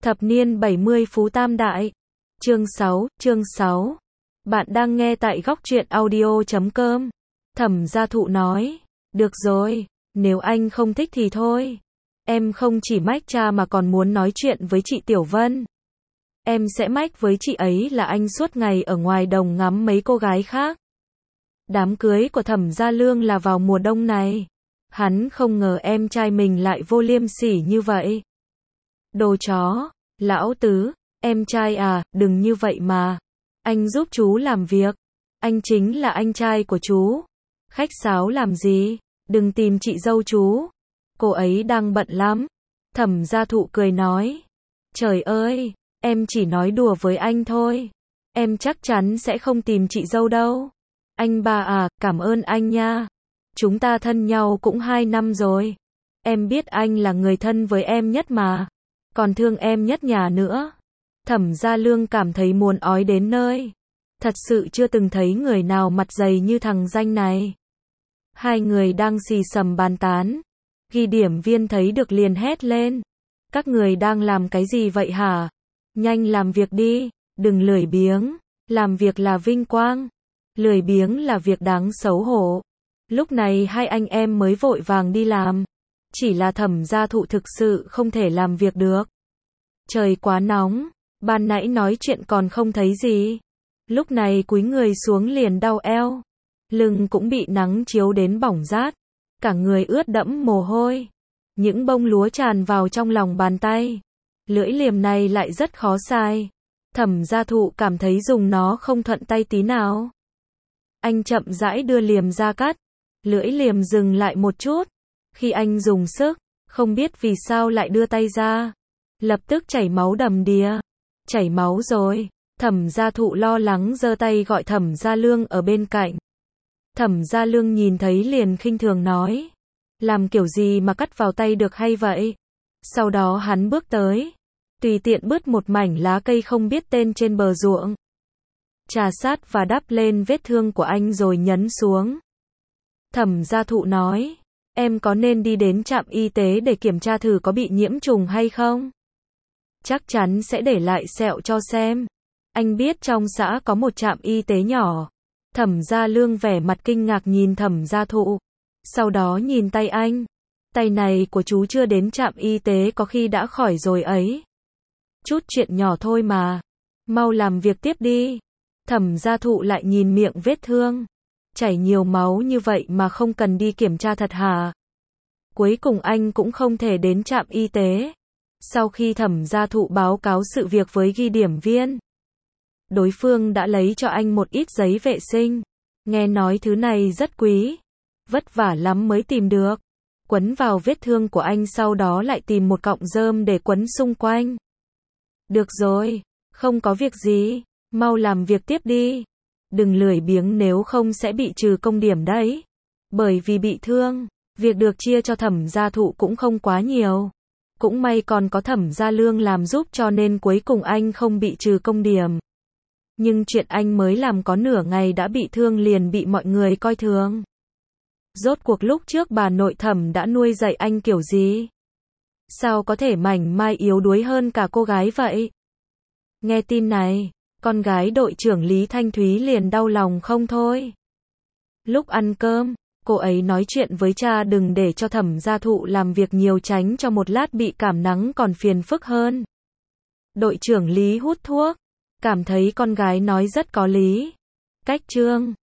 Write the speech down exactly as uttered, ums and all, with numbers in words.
Thập niên bảy mươi Phú Tam Đại. Chương sáu, chương sáu. Bạn đang nghe tại góc truyện audio chấm com. Thẩm Gia Thụ nói, được rồi, nếu anh không thích thì thôi. Em không chỉ mách cha mà còn muốn nói chuyện với chị Tiểu Vân. Em sẽ mách với chị ấy là anh suốt ngày ở ngoài đồng ngắm mấy cô gái khác. Đám cưới của Thẩm Gia Lương là vào mùa đông này. Hắn không ngờ em trai mình lại vô liêm sỉ như vậy. Đồ chó, lão tứ, em trai à, đừng như vậy mà. Anh giúp chú làm việc. Anh chính là anh trai của chú. Khách sáo làm gì, đừng tìm chị dâu chú. Cô ấy đang bận lắm. Thẩm Gia Thụ cười nói. Trời ơi, em chỉ nói đùa với anh thôi. Em chắc chắn sẽ không tìm chị dâu đâu. Anh ba à, cảm ơn anh nha. Chúng ta thân nhau cũng hai năm rồi. Em biết anh là người thân với em nhất mà. Còn thương em nhất nhà nữa. Thẩm Gia Lương cảm thấy muốn ói đến nơi. Thật sự chưa từng thấy người nào mặt dày như thằng danh này. Hai người đang xì xầm bàn tán. Ghi điểm viên thấy được liền hét lên. Các người đang làm cái gì vậy hả? Nhanh làm việc đi, đừng lười biếng. Làm việc là vinh quang. Lười biếng là việc đáng xấu hổ. Lúc này hai anh em mới vội vàng đi làm. Chỉ là Thẩm Gia Thụ thực sự không thể làm việc được. Trời quá nóng, ban nãy nói chuyện còn không thấy gì. Lúc này cúi người xuống liền đau eo. Lưng cũng bị nắng chiếu đến bỏng rát. Cả người ướt đẫm mồ hôi. Những bông lúa tràn vào trong lòng bàn tay. Lưỡi liềm này lại rất khó xài. Thẩm Gia Thụ cảm thấy dùng nó không thuận tay tí nào. Anh chậm rãi đưa liềm ra cắt. Lưỡi liềm dừng lại một chút. Khi anh dùng sức, không biết vì sao lại đưa tay ra. Lập tức chảy máu đầm đìa. Chảy máu rồi. Thẩm Gia Thụ lo lắng giơ tay gọi Thẩm Gia Lương ở bên cạnh. Thẩm Gia Lương nhìn thấy liền khinh thường nói. Làm kiểu gì mà cắt vào tay được hay vậy? Sau đó hắn bước tới. Tùy tiện bứt một mảnh lá cây không biết tên trên bờ ruộng. Trà sát và đắp lên vết thương của anh rồi nhấn xuống. Thẩm Gia Thụ nói. Em có nên đi đến trạm y tế để kiểm tra thử có bị nhiễm trùng hay không? Chắc chắn sẽ để lại sẹo cho xem. Anh biết trong xã có một trạm y tế nhỏ. Thẩm Gia Lương vẻ mặt kinh ngạc nhìn Thẩm Gia Thụ. Sau đó nhìn tay anh. Tay này của chú chưa đến trạm y tế có khi đã khỏi rồi ấy. Chút chuyện nhỏ thôi mà. Mau làm việc tiếp đi. Thẩm Gia Thụ lại nhìn miệng vết thương. Chảy nhiều máu như vậy mà không cần đi kiểm tra thật hả? Cuối cùng anh cũng không thể đến trạm y tế. Sau khi Thẩm Gia Thụ báo cáo sự việc với ghi điểm viên, đối phương đã lấy cho anh một ít giấy vệ sinh. Nghe nói thứ này rất quý. Vất vả lắm mới tìm được. Quấn vào vết thương của anh, sau đó lại tìm một cọng rơm để quấn xung quanh. Được rồi, không có việc gì. Mau làm việc tiếp đi. Đừng lười biếng nếu không sẽ bị trừ công điểm đấy. Bởi vì bị thương, việc được chia cho Thẩm Gia Thụ cũng không quá nhiều. Cũng may còn có Thẩm Gia Lương làm giúp cho nên cuối cùng anh không bị trừ công điểm. Nhưng chuyện anh mới làm có nửa ngày đã bị thương liền bị mọi người coi thường. Rốt cuộc lúc trước bà nội Thẩm đã nuôi dạy anh kiểu gì? Sao có thể mảnh mai yếu đuối hơn cả cô gái vậy? Nghe tin này, con gái đội trưởng Lý Thanh Thúy liền đau lòng không thôi. Lúc ăn cơm, cô ấy nói chuyện với cha đừng để cho Thẩm Gia Thụ làm việc nhiều, tránh cho một lát bị cảm nắng còn phiền phức hơn. Đội trưởng Lý hút thuốc, cảm thấy con gái nói rất có lý. Cách chương